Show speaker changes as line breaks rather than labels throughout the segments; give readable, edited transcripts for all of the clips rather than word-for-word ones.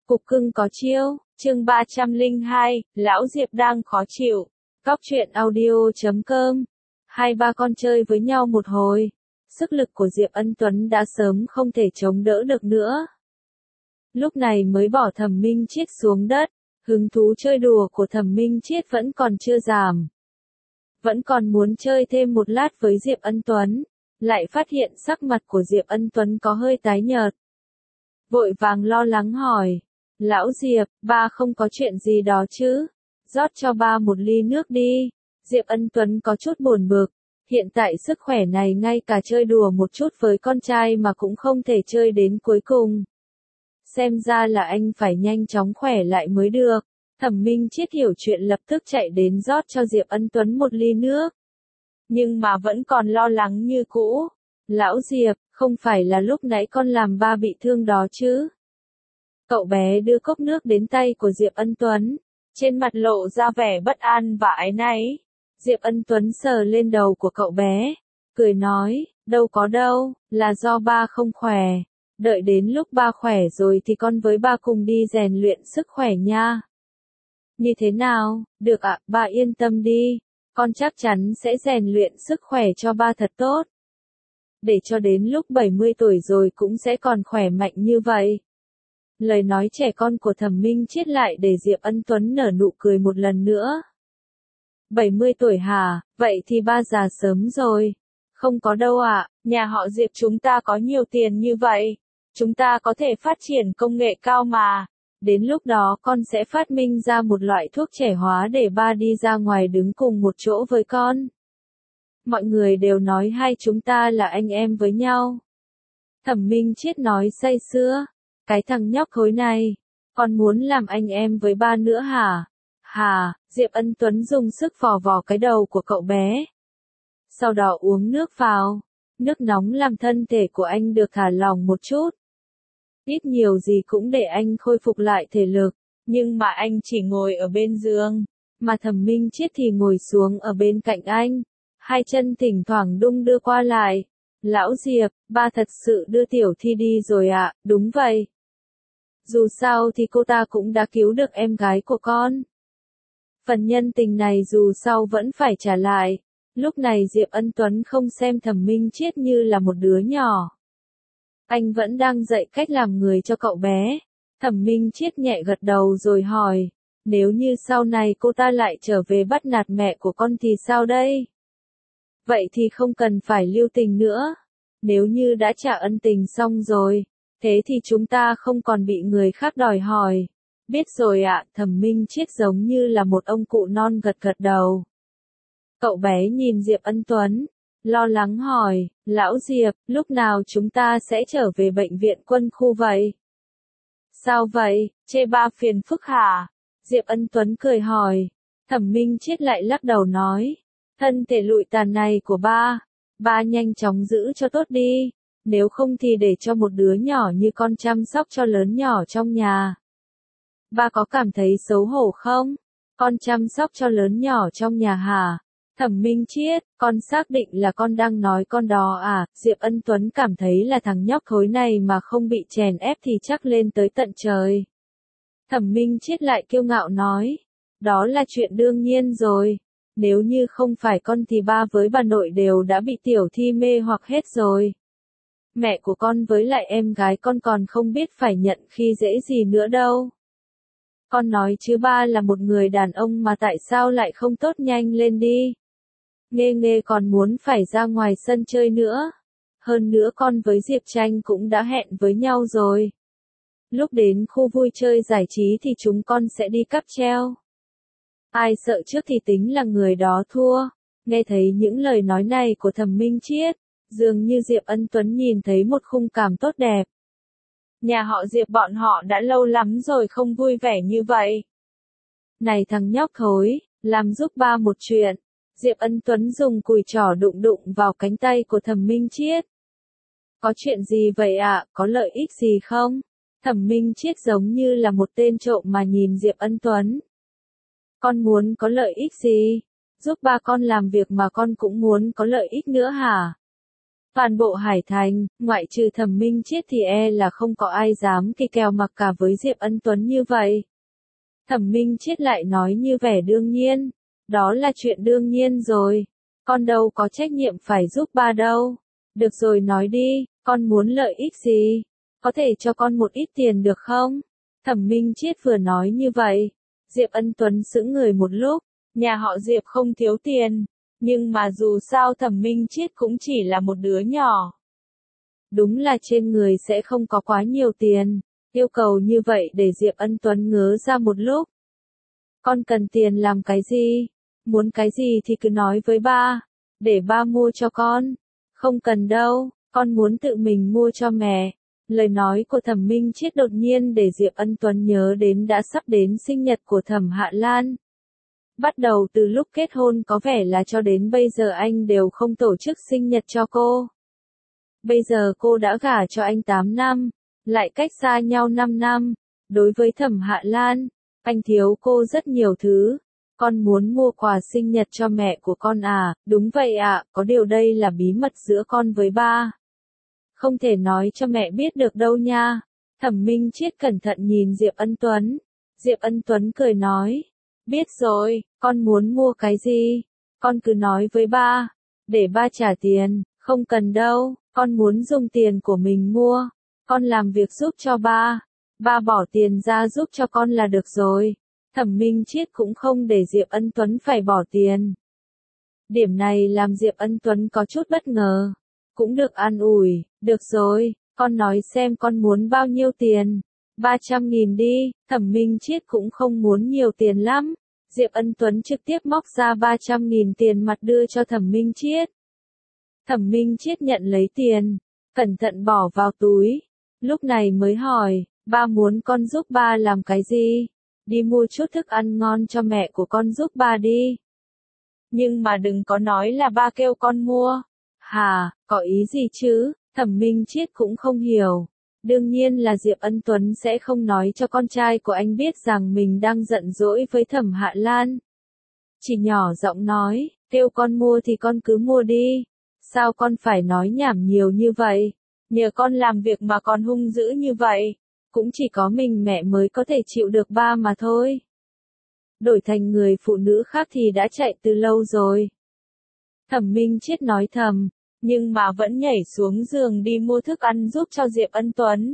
Cục cưng có chiêu, chương 302, Lão Diệp đang khó chịu. Cóc truyện audio.com. Hai ba con chơi với nhau một hồi. Sức lực của Diệp Ân Tuấn đã sớm không thể chống đỡ được nữa. Lúc này mới bỏ Thẩm Minh Chiết xuống đất. Hứng thú chơi đùa của Thẩm Minh Chiết vẫn còn chưa giảm. Vẫn còn muốn chơi thêm một lát với Diệp Ân Tuấn. Lại phát hiện sắc mặt của Diệp Ân Tuấn có hơi tái nhợt. Vội vàng lo lắng hỏi. Lão Diệp, ba không có chuyện gì đó chứ? Rót cho ba một ly nước đi. Diệp Ân Tuấn có chút buồn bực. Hiện tại sức khỏe này ngay cả chơi đùa một chút với con trai mà cũng không thể chơi đến cuối cùng. Xem ra là anh phải nhanh chóng khỏe lại mới được. Thẩm Minh Chiết hiểu chuyện lập tức chạy đến rót cho Diệp Ân Tuấn một ly nước. Nhưng mà vẫn còn lo lắng như cũ. Lão Diệp, không phải là lúc nãy con làm ba bị thương đó chứ? Cậu bé đưa cốc nước đến tay của Diệp Ân Tuấn. Trên mặt lộ ra vẻ bất an và áy náy. Diệp Ân Tuấn sờ lên đầu của cậu bé. Cười nói, đâu có đâu, là do ba không khỏe. Đợi đến lúc ba khỏe rồi thì con với ba cùng đi rèn luyện sức khỏe nha. Như thế nào, được ạ, ba yên tâm đi. Con chắc chắn sẽ rèn luyện sức khỏe cho ba thật tốt. Để cho đến lúc 70 tuổi rồi cũng sẽ còn khỏe mạnh như vậy. Lời nói trẻ con của Thẩm Minh Chiết lại để Diệp Ân Tuấn nở nụ cười một lần nữa. 70 tuổi hả, vậy thì ba già sớm rồi. Không có đâu ạ, nhà họ Diệp chúng ta có nhiều tiền như vậy. Chúng ta có thể phát triển công nghệ cao mà. Đến lúc đó con sẽ phát minh ra một loại thuốc trẻ hóa để ba đi ra ngoài đứng cùng một chỗ với con. Mọi người đều nói hai chúng ta là anh em với nhau. Thẩm Minh Chiết nói say sưa. Cái thằng nhóc khối này, con muốn làm anh em với ba nữa hả? Hả, Diệp Ân Tuấn dùng sức vò vò cái đầu của cậu bé. Sau đó uống nước vào. Nước nóng làm thân thể của anh được thả lỏng một chút. Ít nhiều gì cũng để anh khôi phục lại thể lực. Nhưng mà anh chỉ ngồi ở bên giường. Mà Thẩm Minh Chiết thì ngồi xuống ở bên cạnh anh. Hai chân thỉnh thoảng đung đưa qua lại. Lão Diệp, ba thật sự đưa Tiểu Thi đi rồi ạ, đúng vậy. Dù sao thì cô ta cũng đã cứu được em gái của con. Phần nhân tình này dù sao vẫn phải trả lại. Lúc này Diệp Ân Tuấn không xem Thẩm Minh Chiết như là một đứa nhỏ. Anh vẫn đang dạy cách làm người cho cậu bé. Thẩm Minh Chiết nhẹ gật đầu rồi hỏi. Nếu như sau này cô ta lại trở về bắt nạt mẹ của con thì sao đây? Vậy thì không cần phải lưu tình nữa. Nếu như đã trả ân tình xong rồi, thế thì chúng ta không còn bị người khác đòi hỏi. Biết rồi ạ, Thẩm Minh Chiết giống như là một ông cụ non gật gật đầu. Cậu bé nhìn Diệp Ân Tuấn, lo lắng hỏi, Lão Diệp, lúc nào chúng ta sẽ trở về bệnh viện quân khu vậy? Sao vậy, chê ba phiền phức hả? Diệp Ân Tuấn cười hỏi. Thẩm Minh Chiết lại lắc đầu nói, thân thể lụi tàn này của ba nhanh chóng giữ cho tốt đi, nếu không thì để cho một đứa nhỏ như con chăm sóc cho lớn nhỏ trong nhà. Ba có cảm thấy xấu hổ không? Con chăm sóc cho lớn nhỏ trong nhà hả? Thẩm Minh Chiết, con xác định là con đang nói con đó à? Diệp Ân Tuấn cảm thấy là thằng nhóc khối này mà không bị chèn ép thì chắc lên tới tận trời. Thẩm Minh Chiết lại kiêu ngạo nói, đó là chuyện đương nhiên rồi. Nếu như không phải con thì ba với bà nội đều đã bị Tiểu Thi mê hoặc hết rồi. Mẹ của con với lại em gái con còn không biết phải nhận khi dễ gì nữa đâu. Con nói chứ ba là một người đàn ông mà tại sao lại không tốt nhanh lên đi. Nghe còn muốn phải ra ngoài sân chơi nữa. Hơn nữa con với Diệp Tranh cũng đã hẹn với nhau rồi. Lúc đến khu vui chơi giải trí thì chúng con sẽ đi cáp treo. Ai sợ trước thì tính là người đó thua. Nghe thấy những lời nói này của Thẩm Minh Chiết, dường như Diệp Ân Tuấn nhìn thấy một khung cảnh tốt đẹp. Nhà họ Diệp bọn họ đã lâu lắm rồi không vui vẻ như vậy. Này thằng nhóc thối, làm giúp ba một chuyện. Diệp Ân Tuấn dùng cùi trỏ đụng đụng vào cánh tay của Thẩm Minh Chiết. Có chuyện gì vậy ạ, có lợi ích gì không? Thẩm Minh Chiết giống như là một tên trộm mà nhìn Diệp Ân Tuấn. Con muốn có lợi ích gì? Giúp ba con làm việc mà con cũng muốn có lợi ích nữa hả? Toàn bộ Hải Thành, ngoại trừ Thẩm Minh Chiết thì là không có ai dám kê kèo mặc cả với Diệp Ân Tuấn như vậy. Thẩm Minh Chiết lại nói như vẻ đương nhiên. Đó là chuyện đương nhiên rồi. Con đâu có trách nhiệm phải giúp ba đâu. Được rồi nói đi, con muốn lợi ích gì? Có thể cho con một ít tiền được không? Thẩm Minh Chiết vừa nói như vậy. Diệp Ân Tuấn sững người một lúc. Nhà họ Diệp không thiếu tiền. Nhưng mà dù sao Thẩm Minh Chiết cũng chỉ là một đứa nhỏ. Đúng là trên người sẽ không có quá nhiều tiền. Yêu cầu như vậy để Diệp Ân Tuấn ngớ ra một lúc. Con cần tiền làm cái gì? Muốn cái gì thì cứ nói với ba. Để ba mua cho con. Không cần đâu, con muốn tự mình mua cho mẹ. Lời nói của Thẩm Minh Chiết đột nhiên để Diệp Ân Tuấn nhớ đến đã sắp đến sinh nhật của Thẩm Hạ Lan. Bắt đầu từ lúc kết hôn có vẻ là cho đến bây giờ anh đều không tổ chức sinh nhật cho cô. Bây giờ cô đã gả cho anh 8 năm, lại cách xa nhau 5 năm. Đối với Thẩm Hạ Lan, anh thiếu cô rất nhiều thứ. Con muốn mua quà sinh nhật cho mẹ của con à? Đúng vậy ạ, có điều đây là bí mật giữa con với ba. Không thể nói cho mẹ biết được đâu nha. Thẩm Minh Chiết cẩn thận nhìn Diệp Ân Tuấn. Diệp Ân Tuấn cười nói. Biết rồi, con muốn mua cái gì? Con cứ nói với ba. Để ba trả tiền, không cần đâu, con muốn dùng tiền của mình mua. Con làm việc giúp cho ba. Ba bỏ tiền ra giúp cho con là được rồi. Thẩm Minh Chiết cũng không để Diệp Ân Tuấn phải bỏ tiền. Điểm này làm Diệp Ân Tuấn có chút bất ngờ. Cũng được an ủi, được rồi, con nói xem con muốn bao nhiêu tiền. 300.000 đi, Thẩm Minh Chiết cũng không muốn nhiều tiền lắm. Diệp Ân Tuấn trực tiếp móc ra 300.000 tiền mặt đưa cho Thẩm Minh Chiết. Thẩm Minh Chiết nhận lấy tiền, cẩn thận bỏ vào túi. Lúc này mới hỏi, ba muốn con giúp ba làm cái gì? Đi mua chút thức ăn ngon cho mẹ của con giúp ba đi. Nhưng mà đừng có nói là ba kêu con mua. Hà, có ý gì chứ? Thẩm Minh Chiết cũng không hiểu. Đương nhiên là Diệp Ân Tuấn sẽ không nói cho con trai của anh biết rằng mình đang giận dỗi với Thẩm Hạ Lan. Chỉ nhỏ giọng nói, kêu con mua thì con cứ mua đi. Sao con phải nói nhảm nhiều như vậy? Nhờ con làm việc mà con hung dữ như vậy. Cũng chỉ có mình mẹ mới có thể chịu được ba mà thôi. Đổi thành người phụ nữ khác thì đã chạy từ lâu rồi. Thẩm Minh Chiết nói thầm, nhưng mà vẫn nhảy xuống giường đi mua thức ăn giúp cho Diệp Ân Tuấn.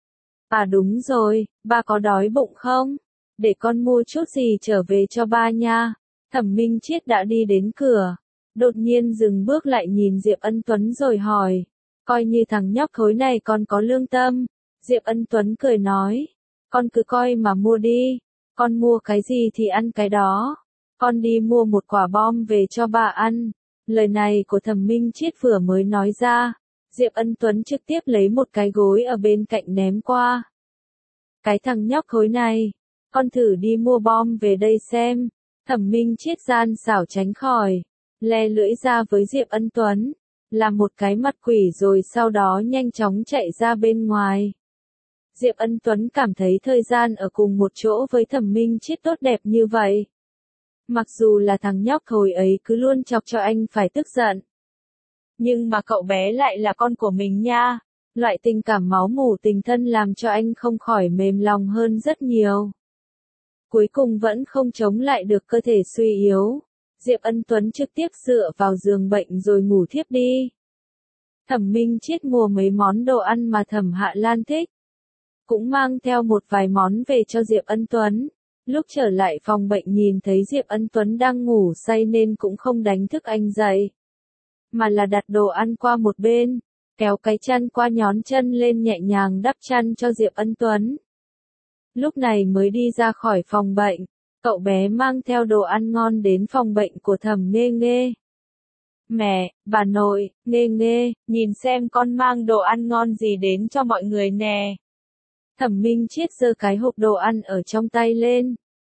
À đúng rồi, ba có đói bụng không? Để con mua chút gì trở về cho ba nha. Thẩm Minh Chiết đã đi đến cửa. Đột nhiên dừng bước lại nhìn Diệp Ân Tuấn rồi hỏi. Coi như thằng nhóc thối này con có lương tâm. Diệp Ân Tuấn cười nói. Con cứ coi mà mua đi. Con mua cái gì thì ăn cái đó. Con đi mua một quả bom về cho bà ăn. Lời này của Thẩm Minh Chiết vừa mới nói ra. Diệp Ân Tuấn trực tiếp lấy một cái gối ở bên cạnh ném qua. Cái thằng nhóc thối này. Con thử đi mua bom về đây xem. Thẩm Minh Chiết gian xảo tránh khỏi. Le lưỡi ra với Diệp Ân Tuấn. Làm một cái mặt quỷ rồi sau đó nhanh chóng chạy ra bên ngoài. Diệp Ân Tuấn cảm thấy thời gian ở cùng một chỗ với Thẩm Minh Chiết tốt đẹp như vậy. Mặc dù là thằng nhóc thối ấy cứ luôn chọc cho anh phải tức giận. Nhưng mà cậu bé lại là con của mình nha. Loại tình cảm máu mủ tình thân làm cho anh không khỏi mềm lòng hơn rất nhiều. Cuối cùng vẫn không chống lại được cơ thể suy yếu. Diệp Ân Tuấn trực tiếp dựa vào giường bệnh rồi ngủ thiếp đi. Thẩm Minh Chiết mua mấy món đồ ăn mà Thẩm Hạ Lan thích. Cũng mang theo một vài món về cho Diệp Ân Tuấn. Lúc trở lại phòng bệnh nhìn thấy Diệp Ân Tuấn đang ngủ say nên cũng không đánh thức anh dậy. Mà là đặt đồ ăn qua một bên, kéo cái chăn qua nhón chân lên nhẹ nhàng đắp chăn cho Diệp Ân Tuấn. Lúc này mới đi ra khỏi phòng bệnh, cậu bé mang theo đồ ăn ngon đến phòng bệnh của Thẩm Nghê Nghê. Mẹ, bà nội, Nghê Nghê, nhìn xem con mang đồ ăn ngon gì đến cho mọi người nè. Thẩm Minh Chiết giơ cái hộp đồ ăn ở trong tay lên.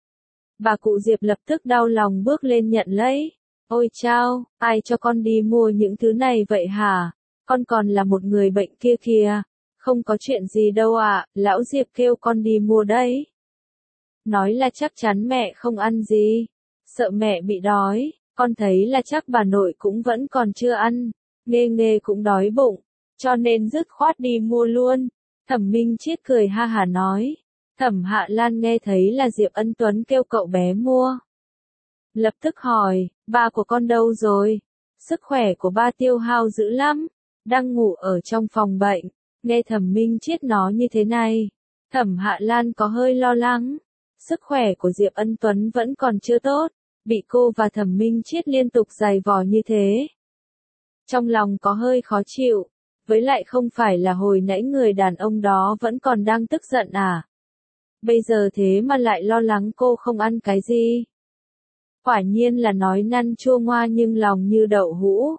Bà cụ Diệp lập tức đau lòng bước lên nhận lấy. Ôi chao, ai cho con đi mua những thứ này vậy hả? Con còn là một người bệnh kia kìa. Không có chuyện gì đâu ạ, lão Diệp kêu con đi mua đấy. Nói là chắc chắn mẹ không ăn gì. Sợ mẹ bị đói, con thấy là chắc bà nội cũng vẫn còn chưa ăn. Nghê Nghê cũng đói bụng, cho nên dứt khoát đi mua luôn. Thẩm Minh Chiết cười ha hả nói. Thẩm Hạ Lan nghe thấy là Diệp Ân Tuấn kêu cậu bé mua. Lập tức hỏi, ba của con đâu rồi? Sức khỏe của ba tiêu hao dữ lắm, đang ngủ ở trong phòng bệnh. Nghe Thẩm Minh Chiết nói như thế này, Thẩm Hạ Lan có hơi lo lắng. Sức khỏe của Diệp Ân Tuấn vẫn còn chưa tốt, bị cô và Thẩm Minh Chiết liên tục giày vò như thế. Trong lòng có hơi khó chịu, với lại không phải là hồi nãy người đàn ông đó vẫn còn đang tức giận à? Bây giờ thế mà lại lo lắng cô không ăn cái gì? Quả nhiên là nói năn chua ngoa nhưng lòng như đậu hũ.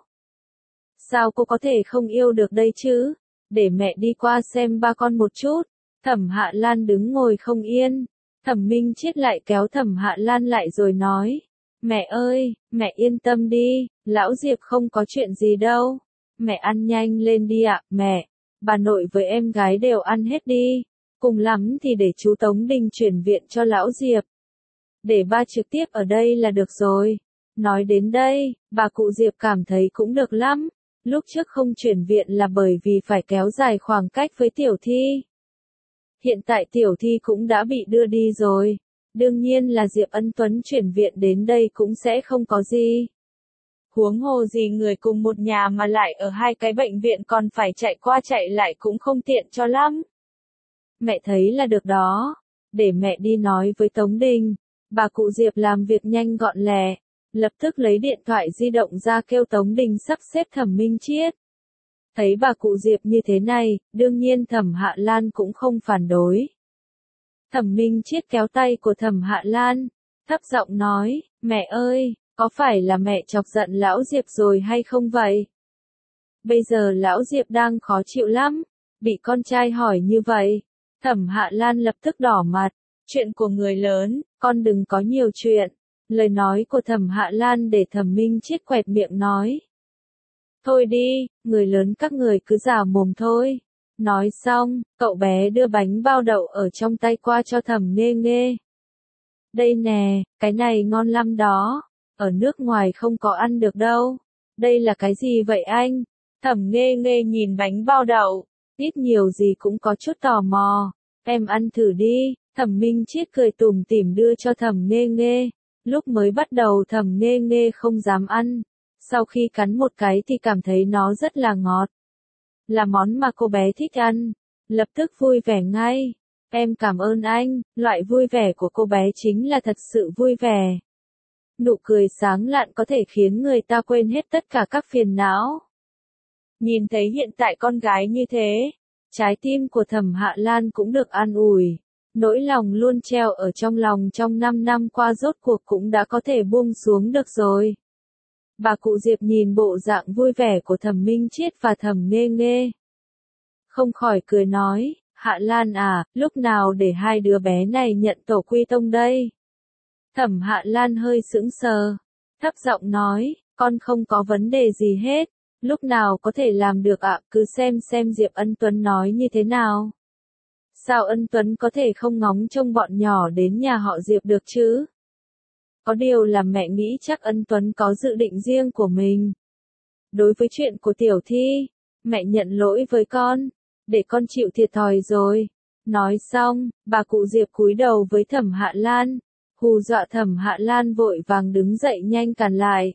Sao cô có thể không yêu được đây chứ? Để mẹ đi qua xem ba con một chút. Thẩm Hạ Lan đứng ngồi không yên. Thẩm Minh Chiết lại kéo Thẩm Hạ Lan lại rồi nói. Mẹ ơi, mẹ yên tâm đi, lão Diệp không có chuyện gì đâu. Mẹ ăn nhanh lên đi ạ, mẹ. Bà nội với em gái đều ăn hết đi. Cùng lắm thì để chú Tống Đình chuyển viện cho lão Diệp. Để ba trực tiếp ở đây là được rồi. Nói đến đây, bà cụ Diệp cảm thấy cũng được lắm. Lúc trước không chuyển viện là bởi vì phải kéo dài khoảng cách với Tiểu Thi. Hiện tại Tiểu Thi cũng đã bị đưa đi rồi. Đương nhiên là Diệp Ân Tuấn chuyển viện đến đây cũng sẽ không có gì. Huống hồ gì người cùng một nhà mà lại ở hai cái bệnh viện còn phải chạy qua chạy lại cũng không tiện cho lắm. Mẹ thấy là được đó. Để mẹ đi nói với Tống Đình. Bà cụ Diệp làm việc nhanh gọn lẹ. Lập tức lấy điện thoại di động ra kêu Tống Đình sắp xếp Thẩm Minh Chiết. Thấy bà cụ Diệp như thế này, đương nhiên Thẩm Hạ Lan cũng không phản đối. Thẩm Minh Chiết kéo tay của Thẩm Hạ Lan, thấp giọng nói, mẹ ơi, có phải là mẹ chọc giận lão Diệp rồi hay không vậy? Bây giờ lão Diệp đang khó chịu lắm, bị con trai hỏi như vậy. Thẩm Hạ Lan lập tức đỏ mặt, chuyện của người lớn, con đừng có nhiều chuyện. Lời nói của Thẩm Hạ Lan để Thẩm Minh Chiết quẹt miệng nói. Thôi đi, người lớn các người cứ giả mồm thôi. Nói xong, cậu bé đưa bánh bao đậu ở trong tay qua cho Thẩm Nghê Nghê. Đây nè, cái này ngon lắm đó. Ở nước ngoài không có ăn được đâu. Đây là cái gì vậy anh? Thẩm Nghê Nghê nhìn bánh bao đậu, ít nhiều gì cũng có chút tò mò. Em ăn thử đi. Thẩm Minh Chiết cười tủm tỉm đưa cho Thẩm Nghê Nghê. Lúc mới bắt đầu Thẩm Nghê Nghê không dám ăn. Sau khi cắn một cái thì cảm thấy nó rất là ngọt. Là món mà cô bé thích ăn. Lập tức vui vẻ ngay. Em cảm ơn anh, loại vui vẻ của cô bé chính là thật sự vui vẻ. Nụ cười sáng lạn có thể khiến người ta quên hết tất cả các phiền não. Nhìn thấy hiện tại con gái như thế, trái tim của Thẩm Hạ Lan cũng được an ủi. Nỗi lòng luôn treo ở trong lòng trong 5 năm qua rốt cuộc cũng đã có thể buông xuống được rồi. Bà cụ Diệp nhìn bộ dạng vui vẻ của Thẩm Minh Chiết và Thẩm Nghê Nghê. Không khỏi cười nói, Hạ Lan à, lúc nào để hai đứa bé này nhận tổ quy tông đây? Thẩm Hạ Lan hơi sững sờ, thấp giọng nói, con không có vấn đề gì hết, lúc nào có thể làm được ạ, cứ xem Diệp Ân Tuấn nói như thế nào. Sao Ân Tuấn có thể không ngóng trông bọn nhỏ đến nhà họ Diệp được chứ? Có điều là mẹ nghĩ chắc Ân Tuấn có dự định riêng của mình. Đối với chuyện của Tiểu Thi, mẹ nhận lỗi với con, để con chịu thiệt thòi rồi. Nói xong, bà cụ Diệp cúi đầu với Thẩm Hạ Lan, hù dọa Thẩm Hạ Lan vội vàng đứng dậy nhanh cản lại.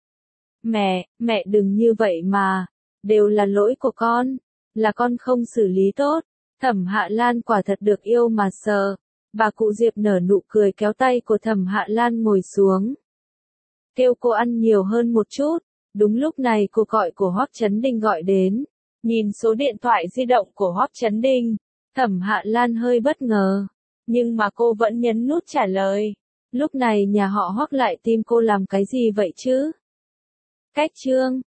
Mẹ đừng như vậy mà, đều là lỗi của con, là con không xử lý tốt. Thẩm Hạ Lan quả thật được yêu mà sợ. Bà cụ Diệp nở nụ cười kéo tay của Thẩm Hạ Lan ngồi xuống. Kêu cô ăn nhiều hơn một chút. Đúng lúc này cuộc gọi của Hoắc Chấn Đình gọi đến. Nhìn số điện thoại di động của Hoắc Chấn Đình, Thẩm Hạ Lan hơi bất ngờ. Nhưng mà cô vẫn nhấn nút trả lời. Lúc này nhà họ Hoắc lại tìm cô làm cái gì vậy chứ? Cách chương